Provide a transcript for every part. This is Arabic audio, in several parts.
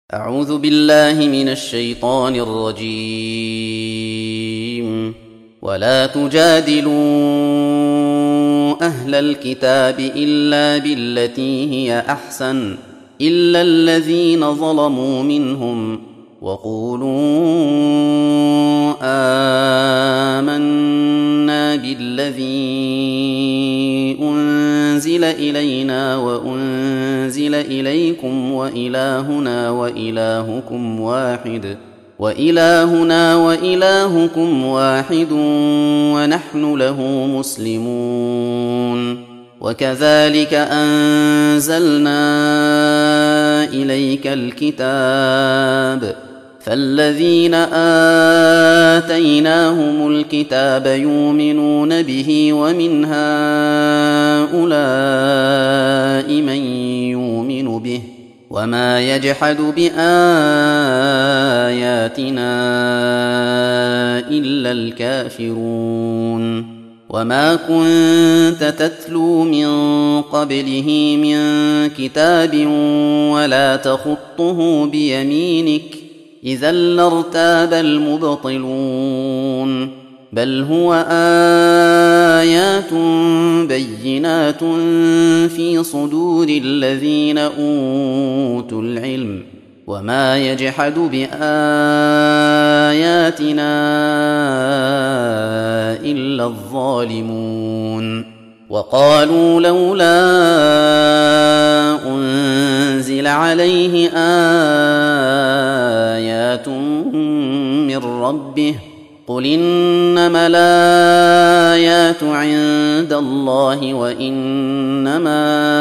أعوذ بالله من الشيطان الرجيم. ولا تجادلوا أهل الكتاب إلا بالتي هي أحسن إلا الذين ظلموا منهم وقولوا آمنا بالذي أنزل إلينا وأنزل إليكم وإلهنا وإلهكم واحد ونحن له مسلمون. وكذلك أنزلنا إليك الكتاب فالذين آتيناهم الكتاب يؤمنون به ومن هؤلاء من يؤمن به وما يجحد بآياتنا إلا الكافرون. وما كنت تتلو من قبله من كتاب ولا تخطه بيمينك إذا لارتاب المبطلون. بل هو آيات بينات في صدور الذين أوتوا العلم وما يجحد بآياتنا إلا الظالمون. وقالوا لولا أنزل عليه آيات من ربه قل إنما الآيات عند الله وإنما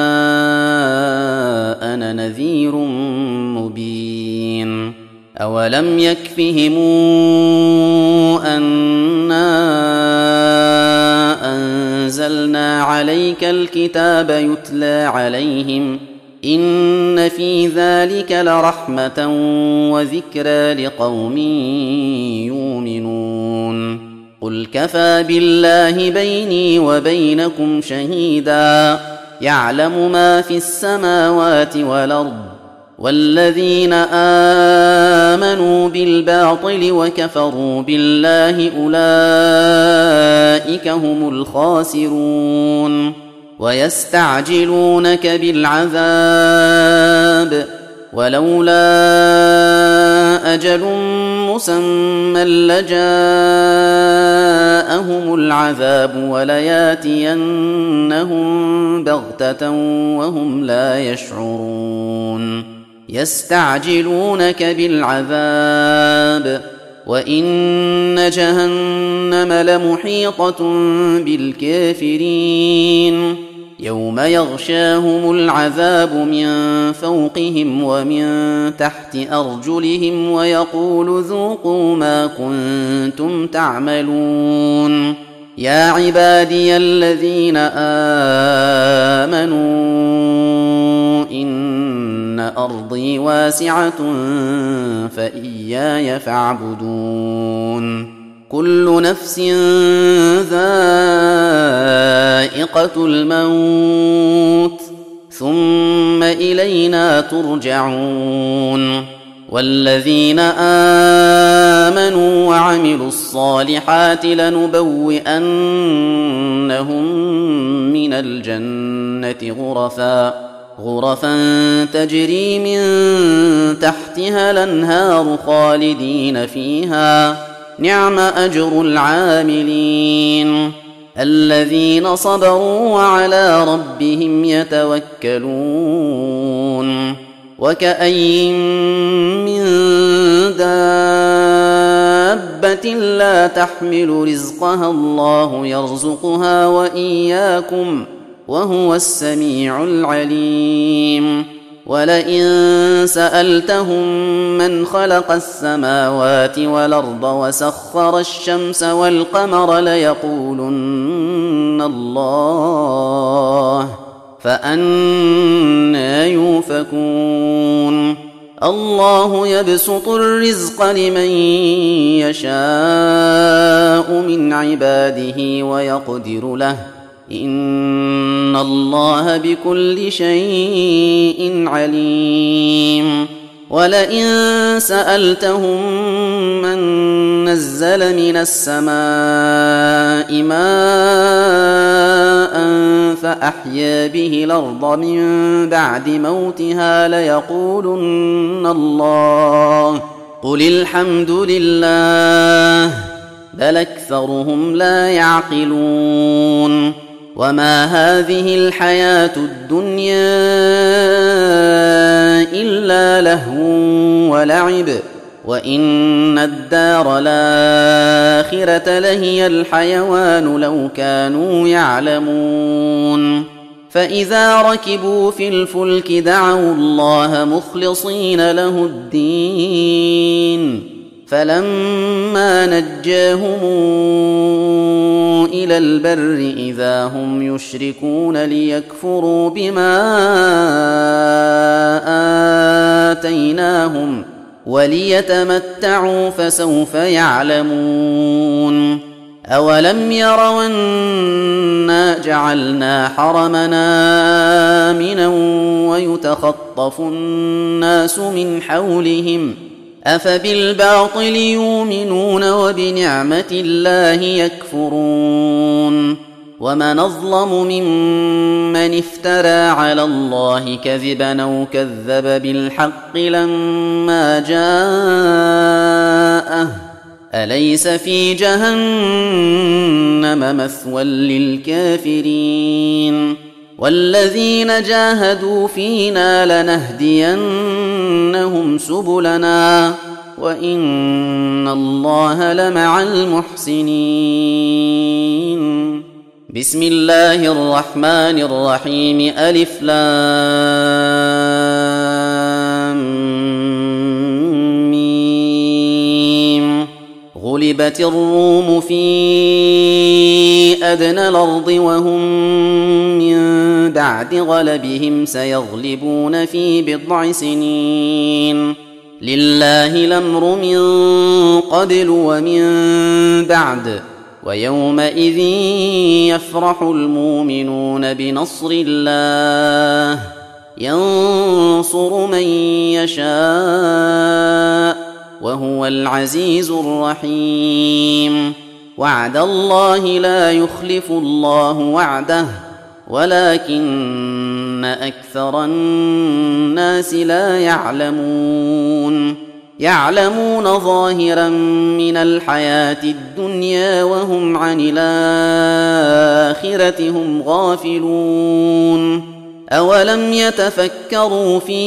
أنا نذير مبين. أولم يكفهم أنا أنزلنا عليك الكتاب يتلى عليهم إن في ذلك لرحمة وذكرى لقوم يؤمنون. قل كفى بالله بيني وبينكم شهيدا يعلم ما في السماوات والأرض والذين آمنوا بالباطل وكفروا بالله أولئك هم الخاسرون. ويستعجلونك بالعذاب ولولا أجل مسمى لجاءهم العذاب ولياتينهم بغتة وهم لا يشعرون. يستعجلونك بالعذاب وإن جهنم لمحيطة بالكافرين يوم يغشاهم العذاب من فوقهم ومن تحت أرجلهم ويقول ذوقوا ما كنتم تعملون. يا عبادي الذين آمنوا إن أرضي واسعة فإياي فاعبدون. كل نفس ذائقة الموت ثم إلينا ترجعون. والذين آمنوا وعملوا الصالحات لنبوئنهم من الجنة غرفا تجري من تحتها الأنهار خالدين فيها نعم أجر العاملين الذين صبروا وعلى ربهم يتوكلون. وكأين من دابة لا تحمل رزقها الله يرزقها وإياكم وهو السميع العليم. ولئن سألتهم من خلق السماوات والأرض وسخر الشمس والقمر ليقولن الله فأنى يؤفكون. الله يبسط الرزق لمن يشاء من عباده ويقدر له إن الله بكل شيء عليم. ولئن سألتهم من نزل من السماء ماء فأحيا به الأرض من بعد موتها ليقولن الله قل الحمد لله بل أكثرهم لا يعقلون وما هذه الحياة الدنيا إلا لهو ولعب وإن الدار الآخرة لهي الحيوان لو كانوا يعلمون فإذا ركبوا في الفلك دعوا الله مخلصين له الدين فلما نجاهم إلى البر إذا هم يشركون ليكفروا بما آتيناهم وليتمتعوا فسوف يعلمون أولم يروا أنا جعلنا حرمنا آمنا ويتخطف الناس من حولهم أفبالباطل يؤمنون وبنعمة الله يكفرون ومن أظلم ممن افترى على الله كذبا أو كذب بالحق لما جاءه أليس في جهنم مثوى للكافرين والذين جاهدوا فينا لنهدينهم سبلنا وإن الله لمع المحسنين بسم الله الرحمن الرحيم ألف لام ميم غلبت الروم في أدنى الأرض وهم من بعد غلبهم سيغلبون في بضع سنين لله الأمر من قبل ومن بعد ويومئذ يفرح المؤمنون بنصر الله ينصر من يشاء وهو العزيز الرحيم وعد الله لا يخلف الله وعده ولكن أكثر الناس لا يعلمون ظاهرا من الحياة الدنيا وهم عن الآخرة هم غافلون أولم يتفكروا في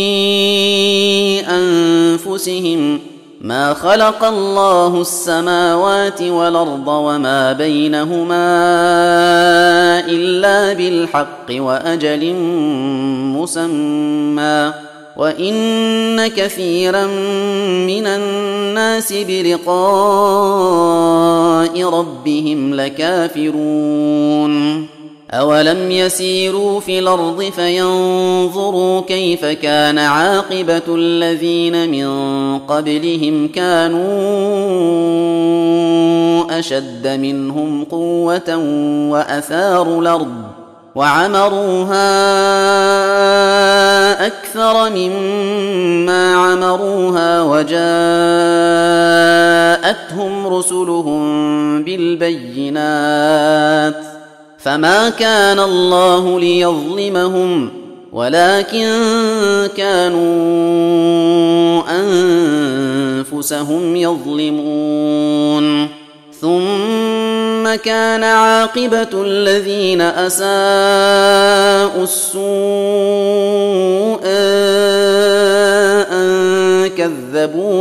أنفسهم ما خلق الله السماوات والأرض وما بينهما إلا بالحق وأجل مسمى وإن كثيرا من الناس بلقاء ربهم لكافرون أولم يسيروا في الأرض فينظروا كيف كان عاقبة الذين من قبلهم كانوا أشد منهم قوة وأثاروا الأرض وعمروها أكثر مما عمروها وجاءتهم رسلهم بالبينات فما كان الله ليظلمهم ولكن كانوا أنفسهم يظلمون ثم كان عاقبة الذين أساءوا السوء أن كذبوا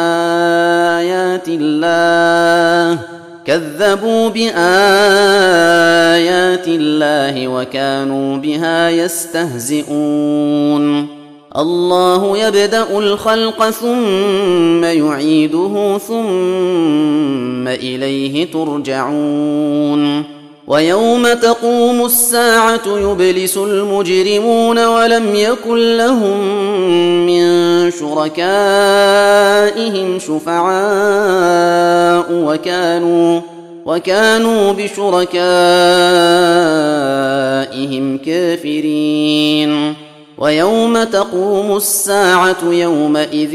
بآيات الله وكانوا بها يستهزئون الله يبدأ الخلق ثم يعيده ثم إليه ترجعون ويوم تقوم الساعة يبلس المجرمون ولم يكن لهم من شركائهم شفعاء وكانوا بشركائهم كافرين ويوم تقوم الساعة يومئذ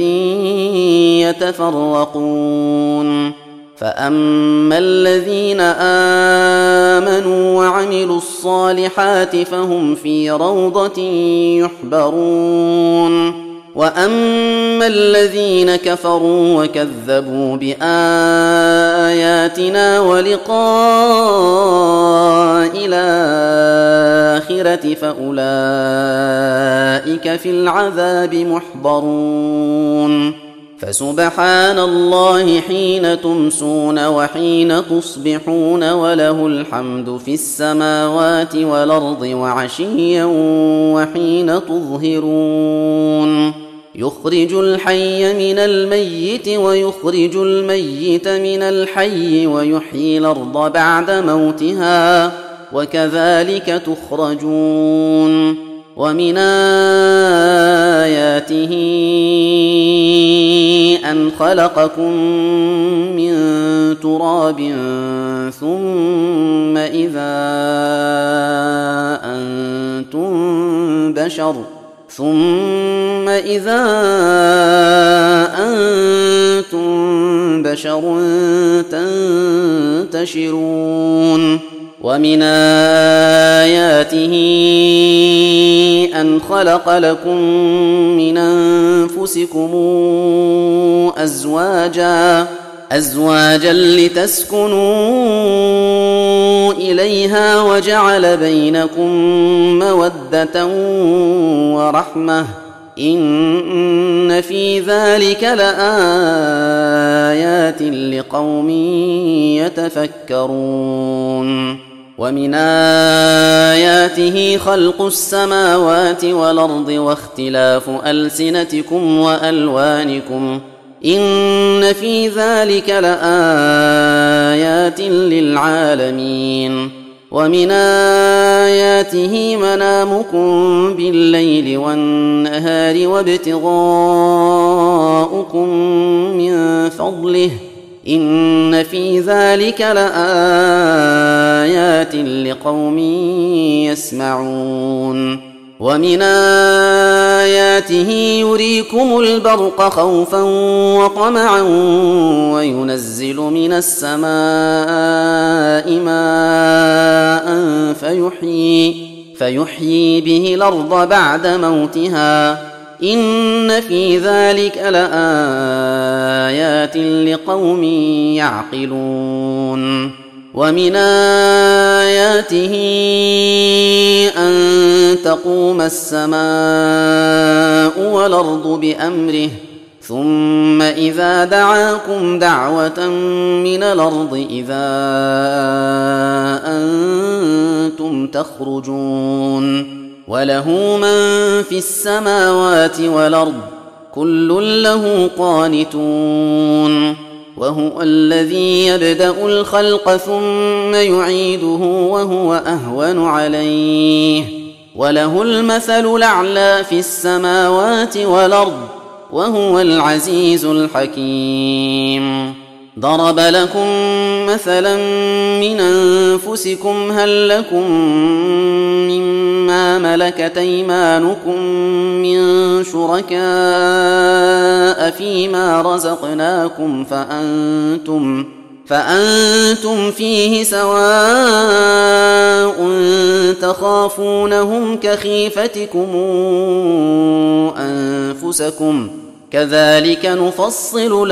يتفرقون فأما الذين آمنوا وعملوا الصالحات فهم في روضة يحبرون وأما الذين كفروا وكذبوا بآياتنا ولقاء الآخرة فأولئك في العذاب محضرون فسبحان الله حين تمسون وحين تصبحون وله الحمد في السماوات والأرض وعشيا وحين تظهرون يخرج الحي من الميت ويخرج الميت من الحي ويحيي الأرض بعد موتها وكذلك تخرجون ومن آياته أن خلقكم من تراب ثم إذا أنتم بشر تنتشرون ومن آياته أن خلق لكم من أنفسكم أزواجا لتسكنوا إليها وجعل بينكم مودة ورحمة إن في ذلك لآيات لقوم يتفكرون ومن آياته خلق السماوات والأرض واختلاف ألسنتكم وألوانكم إن في ذلك لآيات للعالمين ومن آياته منامكم بالليل والنهار وابتغاؤكم من فضله إن في ذلك لآيات لقوم يسمعون ومن آياته يريكم البرق خوفا وطمعا وينزل من السماء ماء فيحيي به الأرض بعد موتها إن في ذلك لآيات لقوم يعقلون ومن آياته أن تقوم السماء والأرض بأمره ثم إذا دعاكم دعوة من الأرض إذا أنتم تخرجون وله من في السماوات والأرض كل له قانتون وهو الذي يبدأ الخلق ثم يعيده وهو أهون عليه وله المثل الأعلى في السماوات والأرض وهو العزيز الحكيم ضرب لكم مثلا من أنفسكم هل لكم مما ملكت أيمانكم من شركاء فيما رزقناكم فأنتم فيه سواء تخافونهم كخيفتكم أنفسكم كذلك نفصل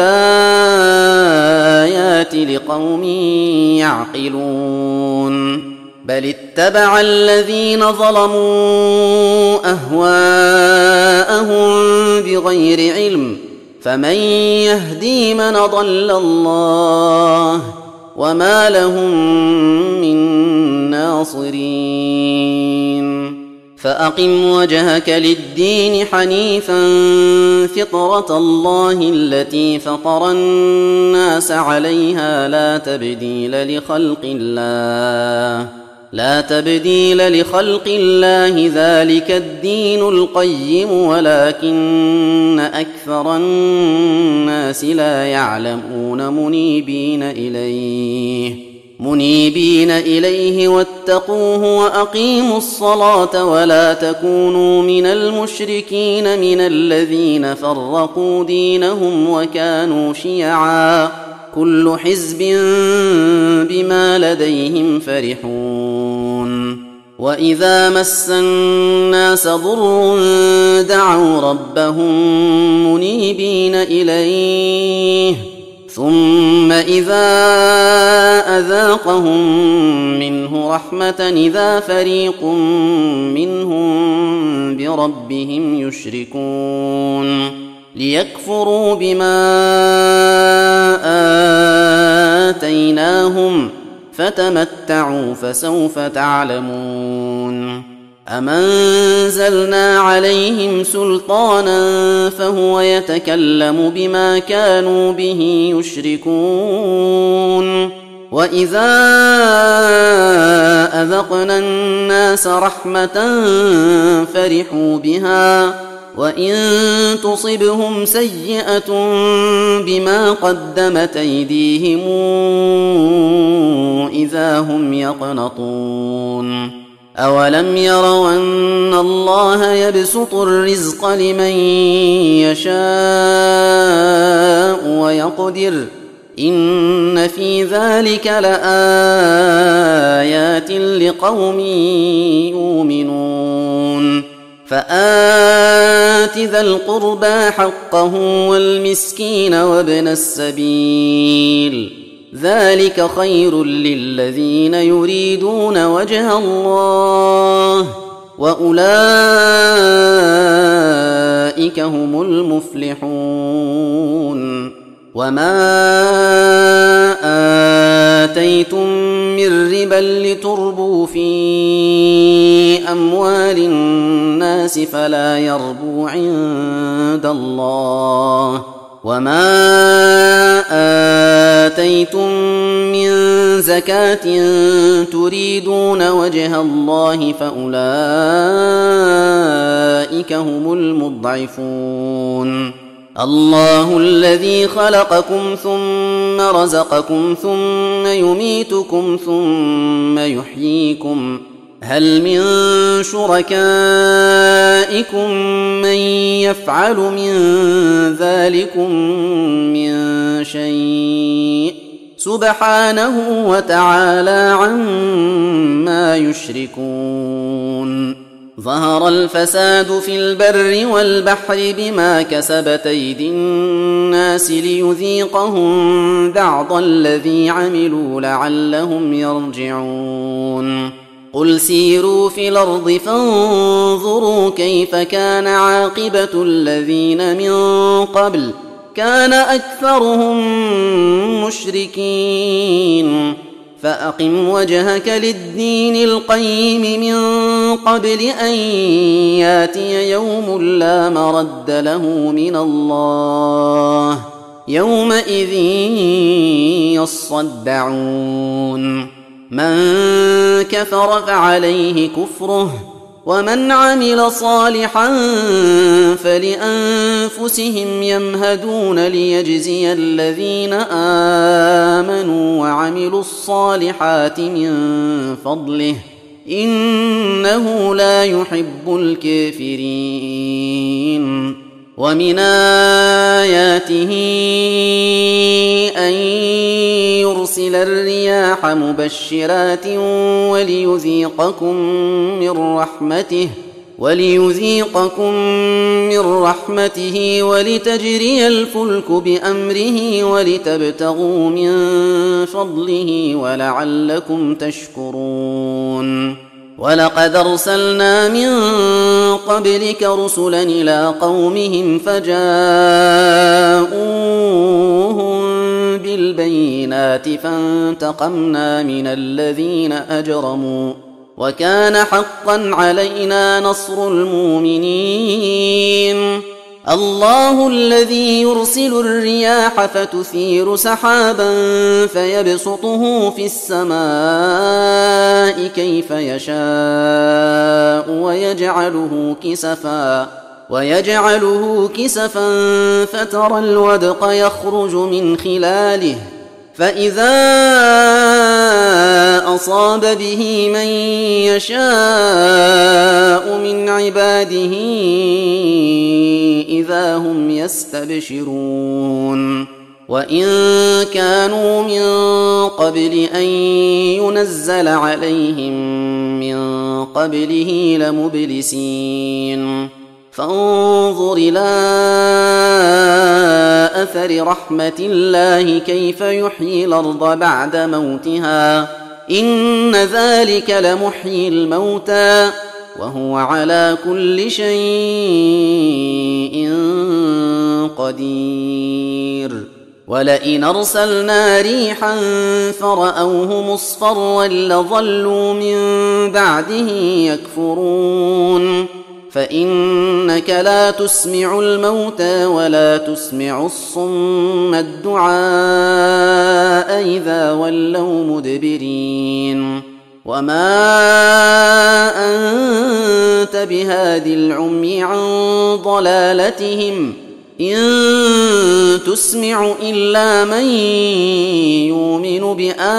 الآيات لقوم يعقلون بل اتبع الذين ظلموا أهواءهم بغير علم فمن يهدي من ضل الله وما لهم من ناصرين فأقم وجهك للدين حنيفا فطرة الله التي فطر الناس عليها لا تبديل لخلق الله ذلك الدين القيم ولكن أكثر الناس لا يعلمون منيبين إليه واتقوه وأقيموا الصلاة ولا تكونوا من المشركين من الذين فرقوا دينهم وكانوا شيعا كل حزب بما لديهم فرحون وإذا مس الناس ضر دعوا ربهم منيبين إليه ثم إذا أذاقهم منه رحمة إذا فريق منهم بربهم يشركون ليكفروا بما آتيناهم فتمتعوا فسوف تعلمون أم أنزلنا عليهم سلطانا فهو يتكلم بما كانوا به يشركون وإذا أذقنا الناس رحمة فرحوا بها وإن تصبهم سيئة بما قدمت أيديهم إذا هم يقنطون أولم يروا أن الله يبسط الرزق لمن يشاء ويقدر إن في ذلك لآيات لقوم يؤمنون فآت ذا القربى حقه والمسكين وابن السبيل ذلك خير للذين يريدون وجه الله وأولئك هم المفلحون وما آتيتم من ربا لتربوا في أموال الناس فلا يربو عند الله وما آتيتم من زكاة تريدون وجه الله فأولئك هم المضعفون الله الذي خلقكم ثم رزقكم ثم يميتكم ثم يحييكم هل من شركائكم من يفعل من ذلكم من شيء سبحانه وتعالى عما يشركون ظهر الفساد في البر والبحر بما كسبت أيدي الناس ليذيقهم بعض الذي عملوا لعلهم يرجعون قل سيروا في الأرض فانظروا كيف كان عاقبة الذين من قبل كان أكثرهم مشركين فأقم وجهك للدين القيم من قبل أن ياتي يوم لا مرد له من الله يومئذ يصدعون من كفر فعليه كفره ومن عمل صالحا فلأنفسهم يمهدون ليجزي الذين آمنوا وعملوا الصالحات من فضله إنه لا يحب الكافرين ومن آياته أن يرسل الرياح مبشرات وليذيقكم من رحمته ولتجري الفلك بأمره ولتبتغوا من فضله ولعلكم تشكرون ولقد أرسلنا من قبلك رسلا إلى قومهم فجاءوهم بالبينات فانتقمنا من الذين أجرموا وكان حقا علينا نصر المؤمنين الله الذي يرسل الرياح فتثير سحابا فيبسطه في السماء كيف يشاء ويجعله كسفا فترى الودق يخرج من خلاله فإذا أصاب به من يشاء من عباده إذا هم يستبشرون وإن كانوا من قبل أن ينزل عليهم من قبله لمبلسين فانظر إلى أثر رحمة الله كيف يحيي الأرض بعد موتها إن ذلك لمحيي الموتى وهو على كل شيء قدير ولئن أرسلنا ريحا فرأوه مصفرا لظلوا من بعده يكفرون فإنك لا تسمع الموتى ولا تسمع الصم الدعاء إذا ولوا مدبرين وما أنت بهاد العمي عن ضلالتهم إن تسمع إلا من يؤمن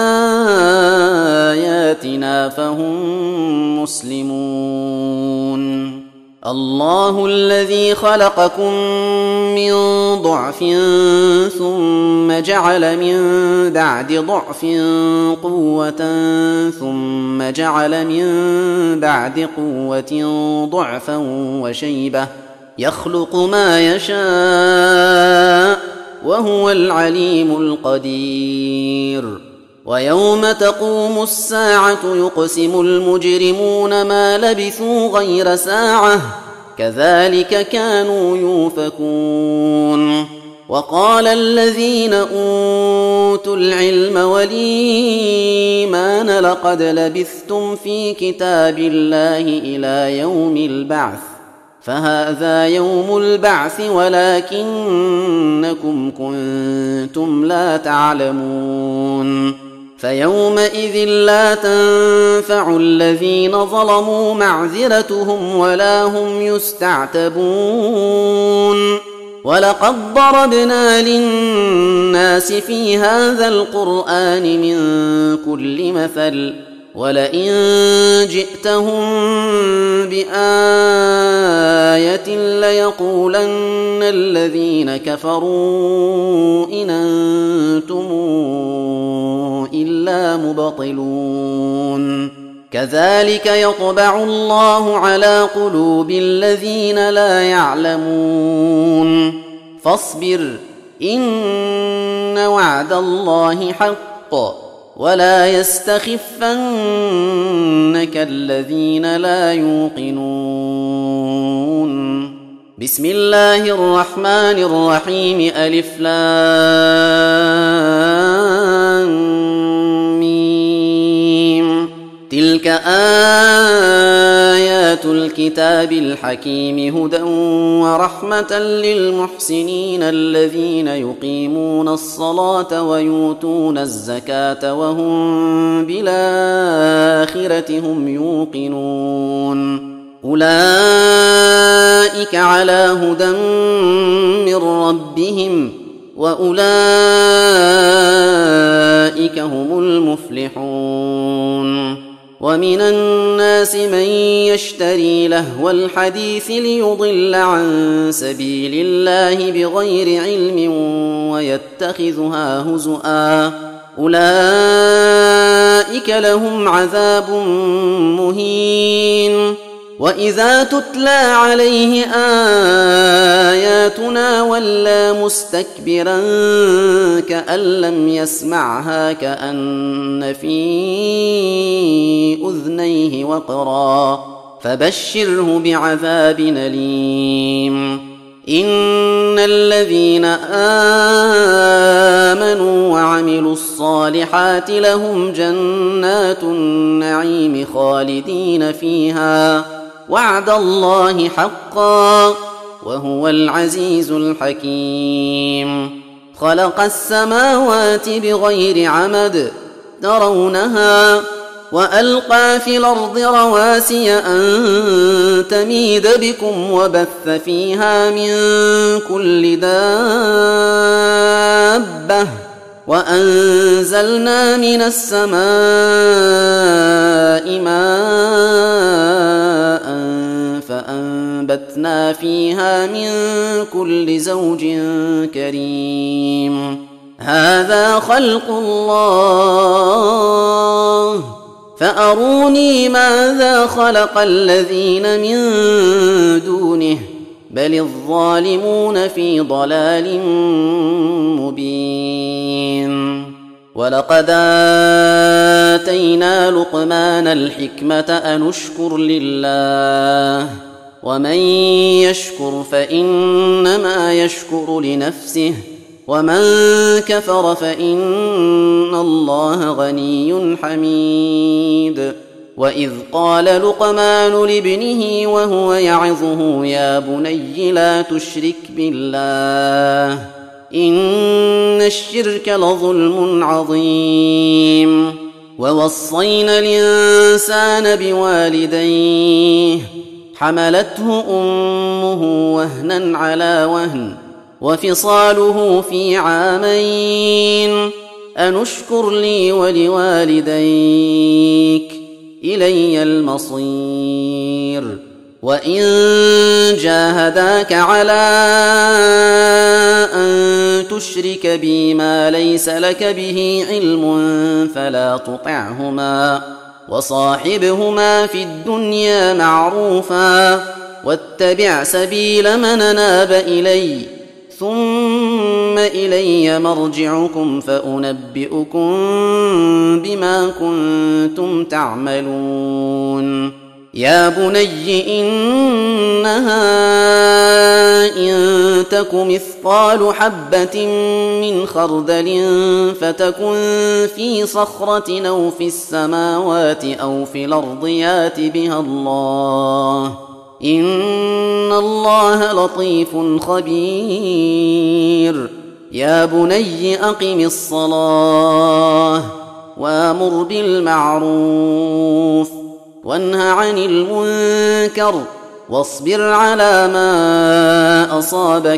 بآياتنا فهم مسلمون الله الذي خلقكم من ضعف ثم جعل من بعد ضعف قوة ثم جعل من بعد قوة ضعفا وشيبة يخلق ما يشاء وهو العليم القدير ويوم تقوم الساعة يقسم المجرمون ما لبثوا غير ساعة كذلك كانوا يؤفكون وقال الذين أوتوا العلم والإيمان لقد لبثتم في كتاب الله إلى يوم البعث فهذا يوم البعث ولكنكم كنتم لا تعلمون فيومئذ لا تنفع الذين ظلموا معذرتهم ولا هم يستعتبون ولقد ضربنا للناس في هذا القرآن من كل مثل ولئن جئتهم بآية ليقولن الذين كفروا إن أنتم إلا مبطلون كذلك يطبع الله على قلوب الذين لا يعلمون فاصبر إن وعد الله حق ولا يستخفنك الذين لا يوقنون بسم الله الرحمن الرحيم ألف لام ميم تلك آيات الكتاب الحكيم هدى ورحمة للمحسنين الذين يقيمون الصلاة ويؤتون الزكاة وهم بالآخرة هم يوقنون أولئك على هدى من ربهم وأولئك هم المفلحون ومن الناس من يشتري لهو الحديث ليضل عن سبيل الله بغير علم ويتخذها هزؤا أولئك لهم عذاب مهين وإذا تتلى عليه آياتنا ولى مستكبرا كأن لم يسمعها كأن في أذنيه وقرا فبشره بعذاب أليم إن الذين آمنوا وعملوا الصالحات لهم جنات النعيم خالدين فيها وعد الله حقا وهو العزيز الحكيم خلق السماوات بغير عمد ترونها وألقى في الأرض رواسي أن تميد بكم وبث فيها من كل دابة وأنزلنا من السماء ماء فأنبتنا فيها من كل زوج كريم هذا خلق الله فأروني ماذا خلق الذين من دونه بل الظالمون في ضلال مبين ولقد آتينا لقمان الحكمة أن اشكر لله ومن يشكر فإنما يشكر لنفسه ومن كفر فإن الله غني حميد وإذ قال لقمان لابنه وهو يعظه يا بني لا تشرك بالله إن الشرك لظلم عظيم ووصينا الإنسان بوالديه حملته أمه وهنا على وهن وفصاله في عامين أن اشكر لي ولوالديك إلي المصير وإن جاهداك على أن تشرك بي ما ليس لك به علم فلا تطعهما وصاحبهما في الدنيا معروفا واتبع سبيل من أناب إلي ثم إلي مرجعكم فأنبئكم بما كنتم تعملون يا بني إنها إن تك مثقال حبة من خردل فتكن في صخرة أو في السماوات أو في الأرض يات بها الله إن الله لطيف خبير يا بني أقم الصلاة وأمر بالمعروف وانه عن المنكر واصبر على ما أصابك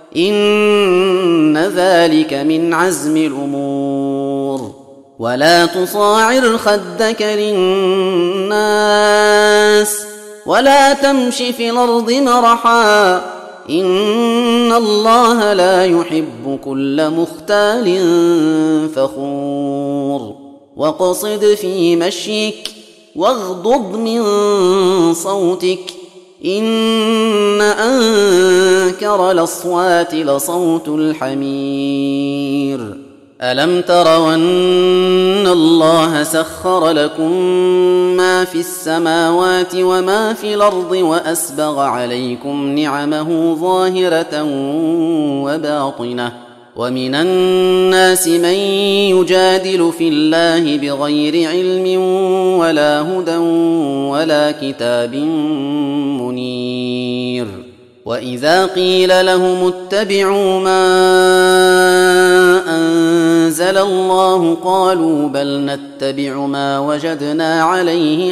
إن ذلك من عزم الأمور ولا تصاعر خدك للناس ولا تمش في الأرض مرحا إن الله لا يحب كل مختال فخور واقصد في مشيك واغضض من صوتك إن أنكر الأصوات لصوت الحمير ألم تروا أن الله سخر لكم ما في السماوات وما في الأرض وأسبغ عليكم نعمه ظاهرة وباطنة ومن الناس من يجادل في الله بغير علم ولا هدى ولا كتاب منير وإذا قيل لهم اتبعوا ما أنزل الله قالوا بل نتبع ما وجدنا عليه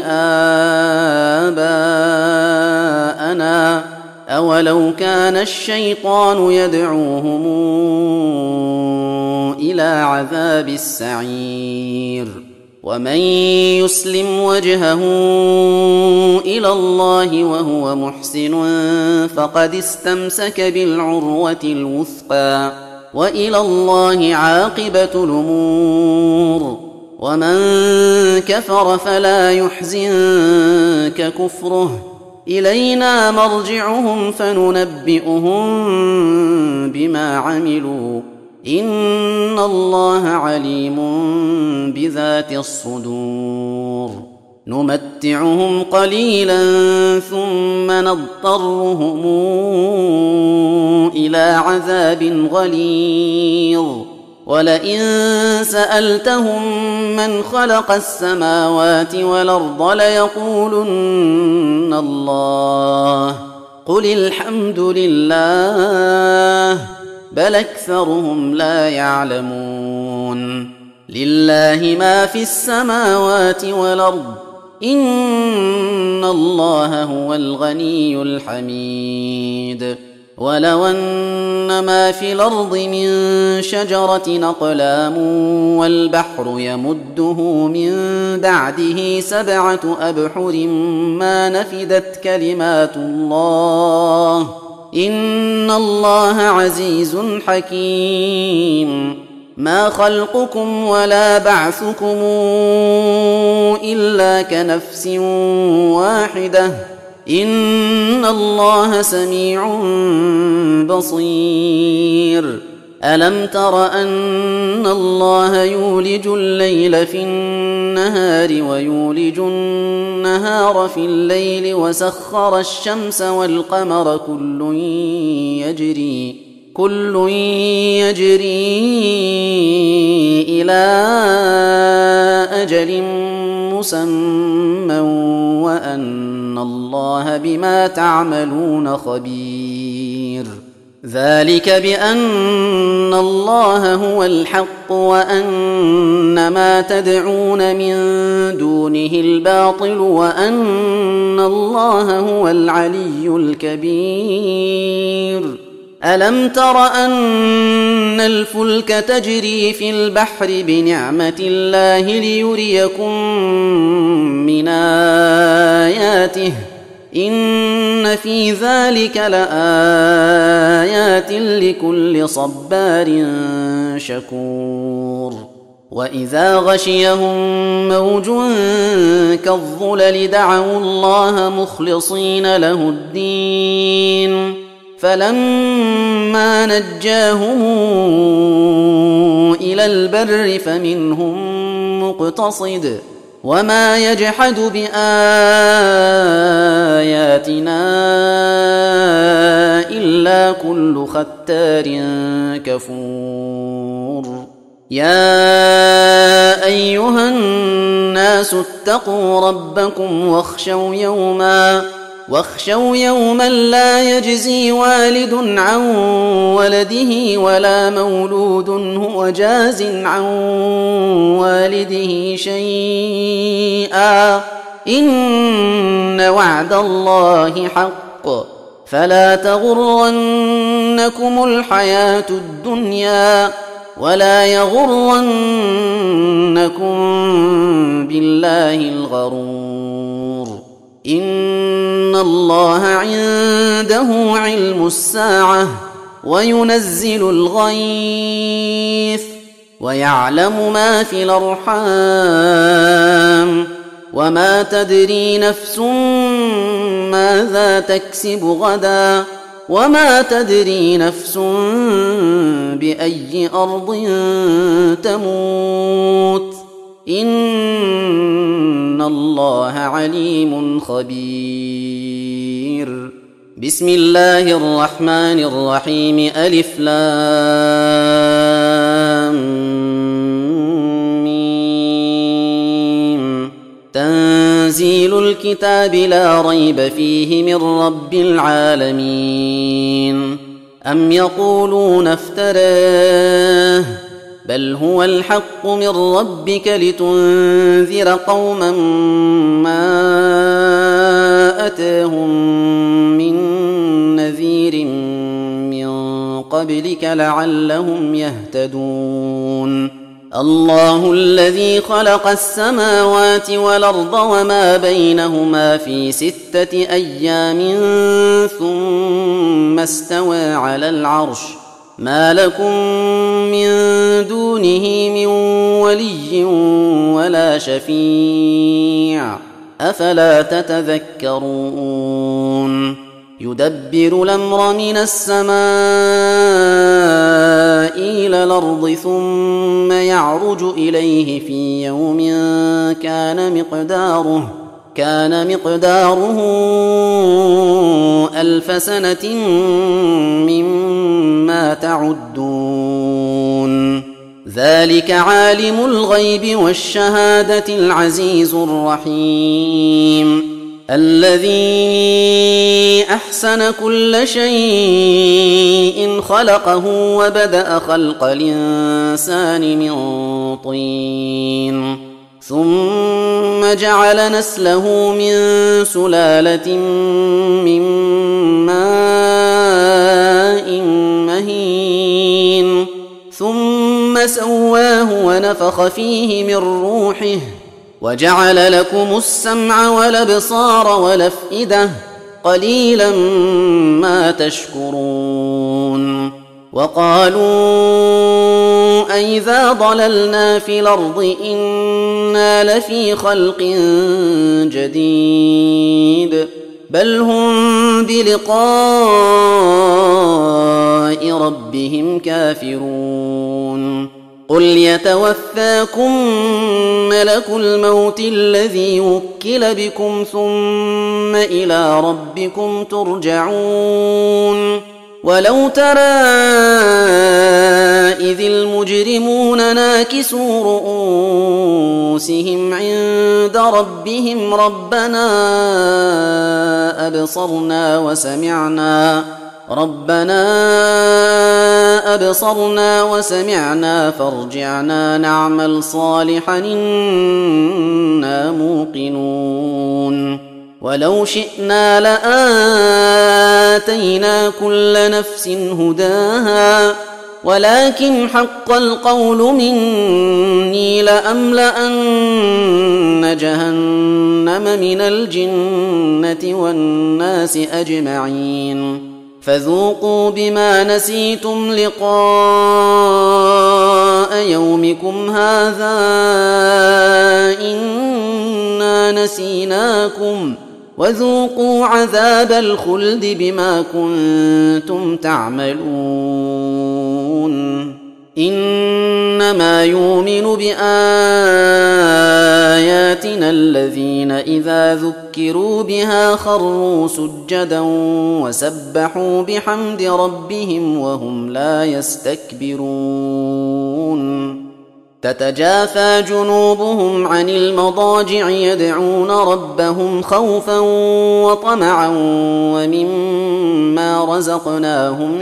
آباءنا أولو كان الشيطان يدعوهم إلى عذاب السعير ومن يسلم وجهه إلى الله وهو محسن فقد استمسك بالعروة الوثقى وإلى الله عاقبة الأمور ومن كفر فلا يحزنك كفره إلينا مرجعهم فننبئهم بما عملوا إن الله عليم بذات الصدور نمتعهم قليلا ثم نضطرهم إلى عذاب غليظ ولئن سألتهم من خلق السماوات والأرض ليقولن الله قل الحمد لله بل أكثرهم لا يعلمون لله ما في السماوات والأرض إن الله هو الغني الحميد ولو أن ما في الأرض من شجرة أقلام والبحر يمده من بعده 7 أبحر ما نفدت كلمات الله إن الله عزيز حكيم ما خلقكم ولا بعثكم إلا كنفس واحدة إن الله سميع بصير ألم تر أن الله يولج الليل في النهار ويولج النهار في الليل وسخر الشمس والقمر كل يجري إلى أجل مسمى وأن الله بما تعملون خبير ذلك بأن الله هو الحق وأن ما تدعون من دونه الباطل وأن الله هو العلي الكبير ألم تر أن الفلك تجري في البحر بنعمة الله ليريكم من آياته إن في ذلك لآيات لكل صبار شكور وإذا غشيهم موج كالظلل دعوا الله مخلصين له الدين فلما نجاهم إلى البر فمنهم مقتصد وما يجحد بآياتنا إلا كل ختار كفور يا أيها الناس اتقوا ربكم واخشوا يوما لا يجزي والد عن ولده ولا مولود هو جاز عن والده شيئا إن وعد الله حق فلا تغرنكم الحياة الدنيا ولا يغرنكم بالله الغرور إن الله عنده علم الساعة وينزل الغيث ويعلم ما في الأرحام وما تدري نفس ماذا تكسب غدا وما تدري نفس بأي أرض تموت إن الله عليم خبير بسم الله الرحمن الرحيم ألف لام ميم تنزيل الكتاب لا ريب فيه من رب العالمين أم يقولون افتراه بل هو الحق من ربك لتنذر قوما ما أتاهم من نذير من قبلك لعلهم يهتدون الله الذي خلق السماوات والأرض وما بينهما في 6 أيام ثم استوى على العرش ما لكم من دونه من ولي ولا شفيع أفلا تتذكرون يدبر الأمر من السماء إلى الأرض ثم يعرج إليه في يوم كان مقداره 1000 سنة مما تعدون ذلك عالم الغيب والشهادة العزيز الرحيم الذي أحسن كل شيء خلقه وبدأ خلق الإنسان من طين ثم جعل نسله من سلالة من ماء ماء مهين ثم سواه ونفخ فيه من روحه وجعل لكم السمع والأبصار والأفئدة قليلا ما تشكرون وقالوا أئذا ضللنا في الأرض إنا لفي خلق جديد بل هم بلقاء ربهم كافرون قل يتوفاكم ملك الموت الذي وكل بكم ثم إلى ربكم ترجعون ولو ترى إذ المجرمون ناكسوا رؤوسهم عند ربهم ربنا أبصرنا وسمعنا فارجعنا نعمل صالحا إنا موقنون ولو شئنا لآتينا كل نفس هداها ولكن حق القول مني لأملأن جهنم من الجنة والناس أجمعين فذوقوا بما نسيتم لقاء يومكم هذا إنا نسيناكم وذوقوا عذاب الخلد بما كنتم تعملون إنما يؤمن بآياتنا الذين إذا ذكروا بها خروا سجدا وسبحوا بحمد ربهم وهم لا يستكبرون تتجافى جنوبهم عن المضاجع يدعون ربهم خوفا وطمعا ومما رزقناهم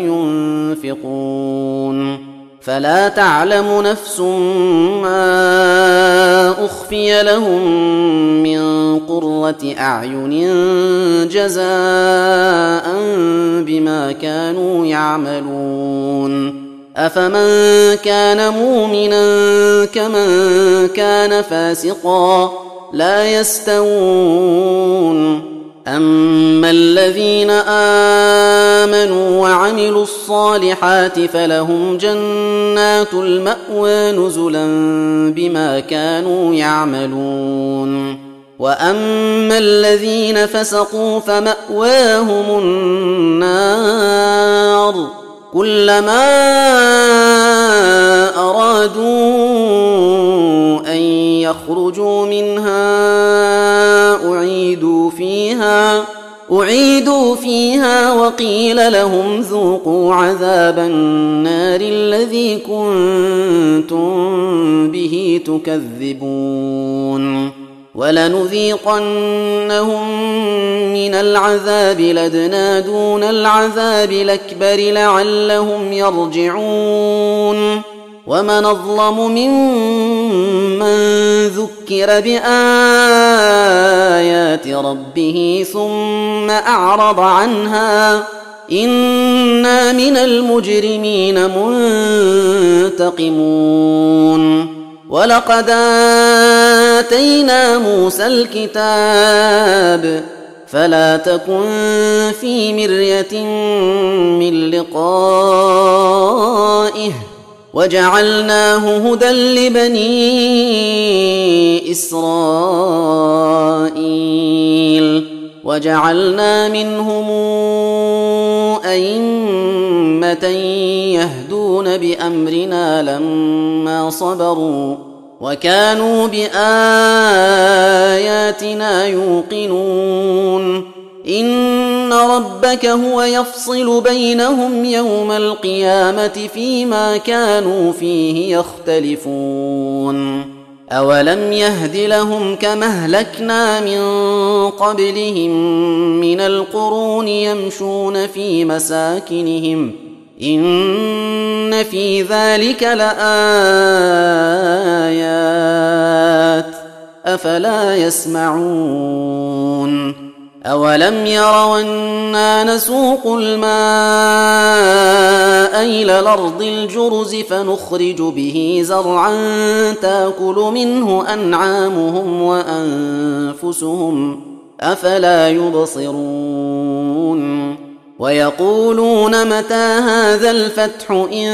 ينفقون فلا تعلم نفس ما أخفي لهم من قرة أعين جزاء بما كانوا يعملون أفمن كان مؤمنا كمن كان فاسقا لا يستوون أما الذين آمنوا وعملوا الصالحات فلهم جنات المأوى نزلا بما كانوا يعملون وأما الذين فسقوا فمأواهم النار كلما أرادوا أن يخرجوا منها أعيدوا فيها وقيل لهم ذوقوا عذاب النار الذي كنتم به تكذبون ولنذيقنهم من العذاب الأدنى دون العذاب الأكبر لعلهم يرجعون ومن أظلم ممن ذكر بآيات ربه ثم أعرض عنها إنا من المجرمين منتقمون ولقد آتينا موسى الكتاب فلا تكن في مرية من لقائه وجعلناه هدى لبني إسرائيل وجعلنا منهم أئمة يهدون بأمرنا لما صبروا وكانوا بآياتنا يوقنون إن ربك هو يفصل بينهم يوم القيامة فيما كانوا فيه يختلفون أولم يهد لهم كما أهلكنا من قبلهم من القرون يمشون في مساكنهم إن في ذلك لآيات أفلا يسمعون أولم يروا أنا نسوق الماء إلى الأرض الجرز فنخرج به زرعا تأكل منه أنعامهم وأنفسهم أفلا يبصرون ويقولون متى هذا الفتح إن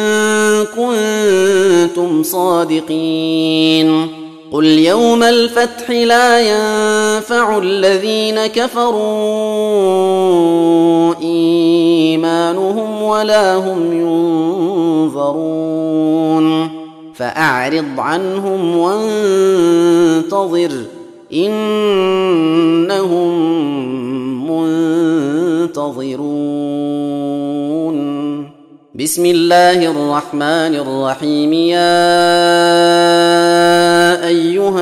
كنتم صادقين قل يوم الفتح لا ينفع الذين كفروا إيمانهم ولا هم ينظرون فأعرض عنهم وانتظر إنهم منتظرون بسم الله الرحمن الرحيم يا أيها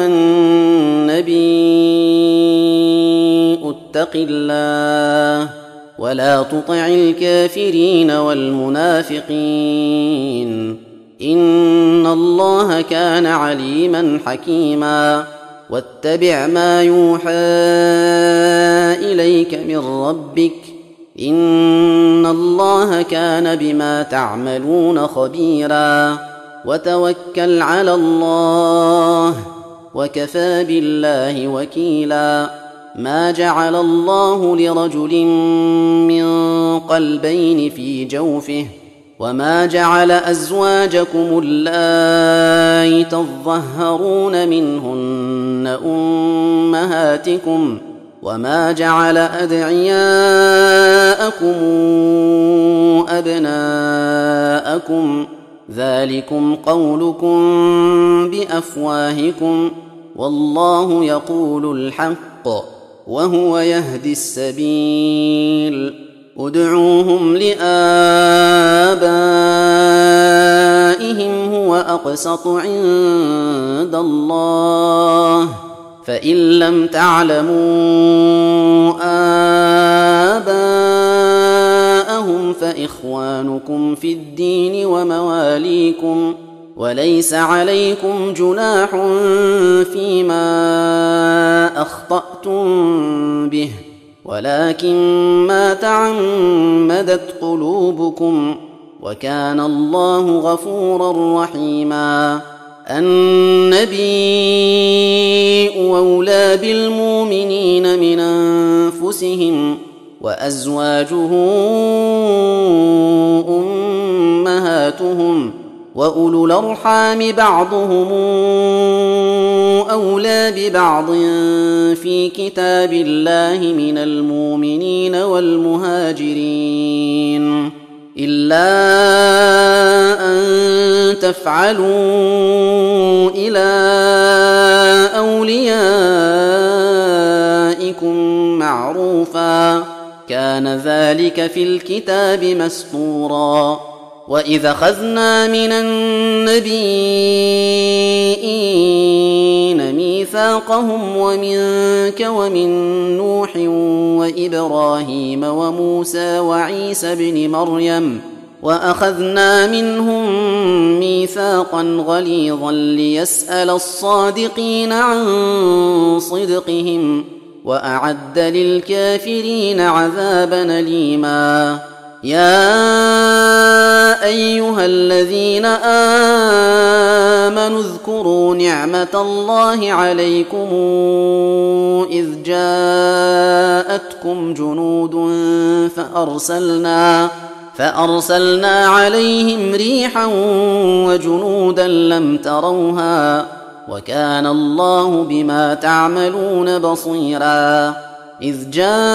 النبي اتق الله ولا تطع الكافرين والمنافقين إن الله كان عليما حكيما واتبع ما يوحى إليك من ربك إن الله كان بما تعملون خبيرا وتوكل على الله وكفى بالله وكيلا ما جعل الله لرجل من قلبين في جوفه وما جعل أزواجكم اللائي تظهرون منهن أمهاتكم وما جعل أدعياءكم أبناءكم ذلكم قولكم بأفواهكم والله يقول الحق وهو يهدي السبيل ادعوهم لآبائهم هو أقسط عند الله فإن لم تعلموا آباءهم فإخوانكم في الدين ومواليكم وليس عليكم جناح فيما أخطأتم به ولكن ما تعمدت قلوبكم وكان الله غفورا رحيما النبي أولى بالمؤمنين من أنفسهم وأزواجه أمهاتهم وأولو الأرحام بعضهم أولى ببعض في كتاب الله من المؤمنين والمهاجرين إلا أن تفعلوا إلى أوليائكم معروفا كان ذلك في الكتاب مسطورا وإذ أخذنا من النبيين ميثاقهم ومنك ومن نوح وإبراهيم وموسى وعيسى ابن مريم وأخذنا منهم ميثاقا غليظا ليسأل الصادقين عن صدقهم وأعد للكافرين عذابا أليما يا أيها الذين آمنوا اذكروا نعمة الله عليكم إذ جاءتكم جنود فأرسلنا عليهم ريحا وجنودا لم تروها وكان الله بما تعملون بصيرا إذ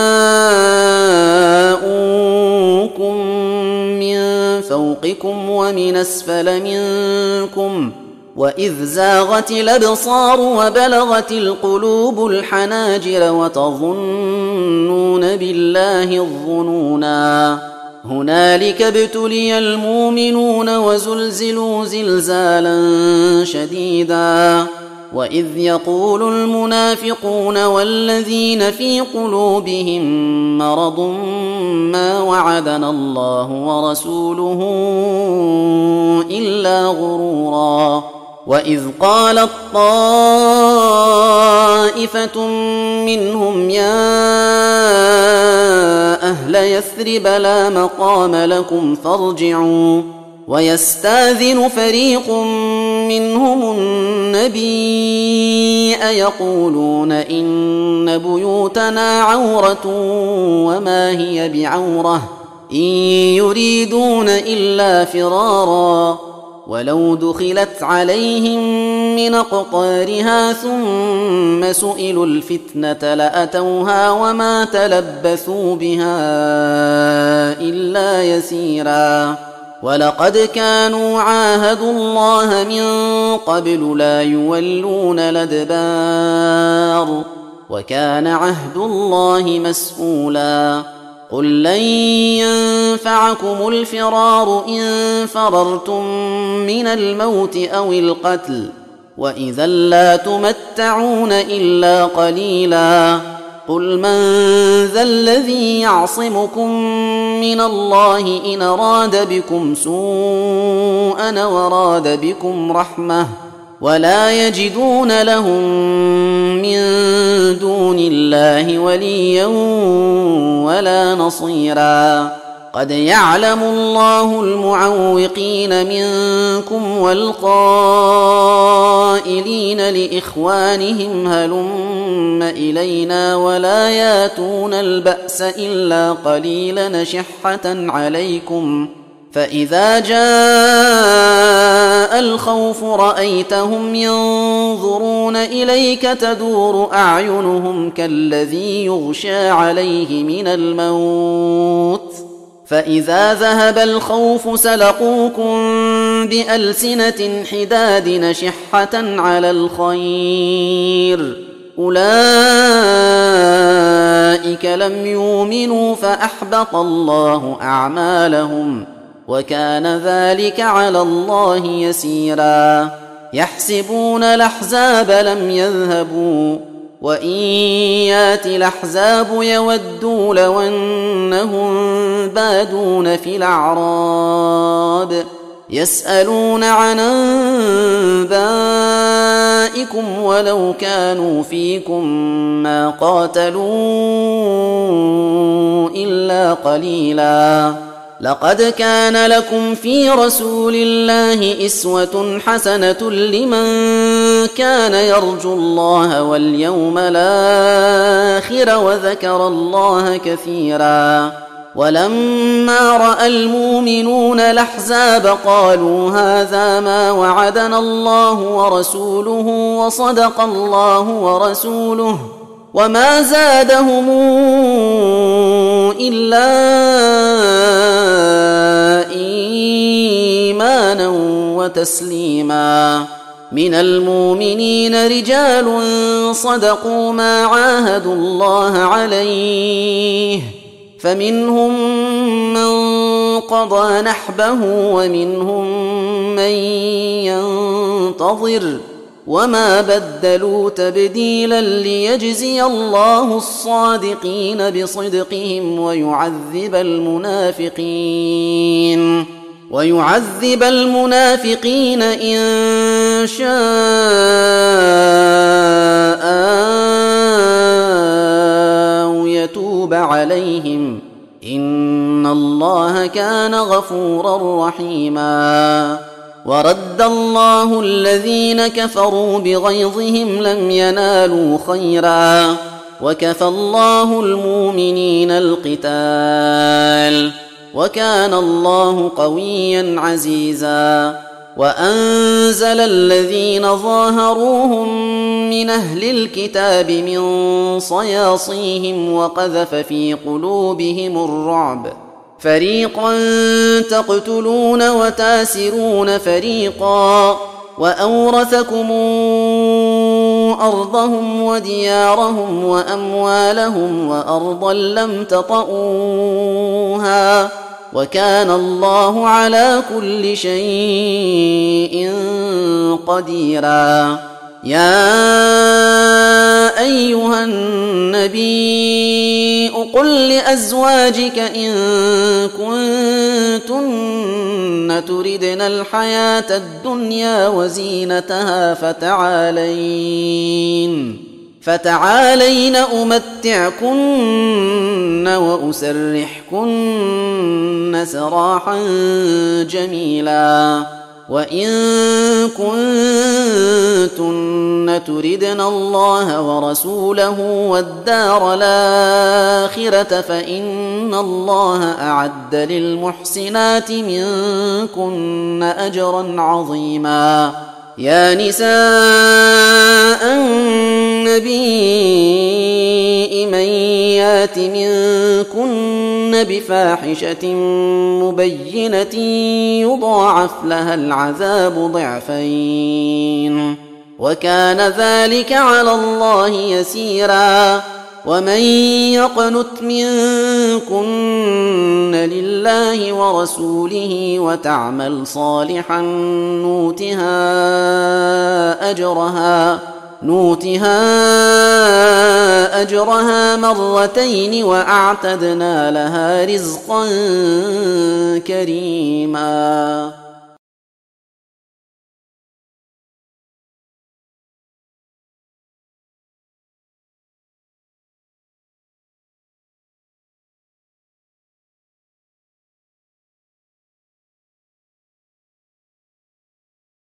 جاءوكم من فوقكم ومن أسفل منكم وإذ زاغت الأبصار وبلغت القلوب الحناجر وتظنون بالله الظنونا هنالك ابتلي المؤمنون وزلزلوا زلزالا شديدا وإذ يقول المنافقون والذين في قلوبهم مرض ما وعدنا الله ورسوله إلا غرورا وإذ قالت طائفة منهم يا أهل يثرب لا مقام لكم فارجعوا ويستاذن فريق منهم النبي يقولون إن بيوتنا عورة وما هي بعورة إن يريدون إلا فرارا ولو دخلت عليهم من أقطارها ثم سئلوا الفتنة لأتوها وما تلبثوا بها إلا يسيرا ولقد كانوا عاهدوا الله من قبل لا يولون الأدبار وكان عهد الله مسؤولا قل لن ينفعكم الفرار إن فررتم من الموت أو القتل وإذا لا تمتعون إلا قليلا قل من ذا الذي يعصمكم من الله إن أراد بكم سوءا وراد بكم رحمة ولا يجدون لهم من دون الله وليا ولا نصيرا قد يعلم الله المعوقين منكم والقائلين لإخوانهم هلم إلينا ولا ياتون البأس إلا قليلا نشحة عليكم فإذا جاء الخوف رأيتهم ينظرون إليك تدور أعينهم كالذي يغشى عليه من الموت فإذا ذهب الخوف سلقوكم بألسنة حداد نشحة على الخير أولئك لم يؤمنوا فأحبط الله أعمالهم وكان ذلك على الله يسيرا يحسبون الأحزاب لم يذهبوا وإن يات الأحزاب يودوا لو أنهم بادون في الأعراب يسألون عن أنبائكم ولو كانوا فيكم ما قاتلوا إلا قليلا لقد كان لكم في رسول الله أسوة حسنة لمن كان يرجو الله واليوم الآخر وذكر الله كثيرا ولما رأى المؤمنون الأحزاب قالوا هذا ما وعدنا الله ورسوله وصدق الله ورسوله وما زادهم إلا إيمانا وتسليما من المؤمنين رجال صدقوا ما عاهدوا الله عليه فمنهم من قضى نحبه ومنهم من ينتظر وما بدلوا تبديلا ليجزي الله الصادقين بصدقهم ويعذب المنافقين إن شاء أو يتوب عليهم إن الله كان غفورا رحيما ورد الله الذين كفروا بغيظهم لم ينالوا خيرا وكفى الله المؤمنين القتال وكان الله قويا عزيزا وأنزل الذين ظاهروهم من أهل الكتاب من صياصيهم وقذف في قلوبهم الرعب فريقا تقتلون وتاسرون فريقا وأورثكم أرضهم وديارهم وأموالهم وأرضا لم تطئوها وكان الله على كل شيء قديرا يا أيها النبي قل لأزواجك إن كنتن تردن الحياة الدنيا وزينتها فتعالين أمتعكن وأسرحكن سراحا جميلا. وإن كنتن تردن الله ورسوله والدار الآخرة فإن الله أعد للمحسنات منكن أجرا عظيما. يا نساء النبي من يات منكن بفاحشة مبينة يضاعف لها العذاب ضعفين وكان ذلك على الله يسيرا. ومن يقنت منكن لله ورسوله وتعمل صالحا نؤتها أجرها مرتين وأعتدنا لها رزقا كريما.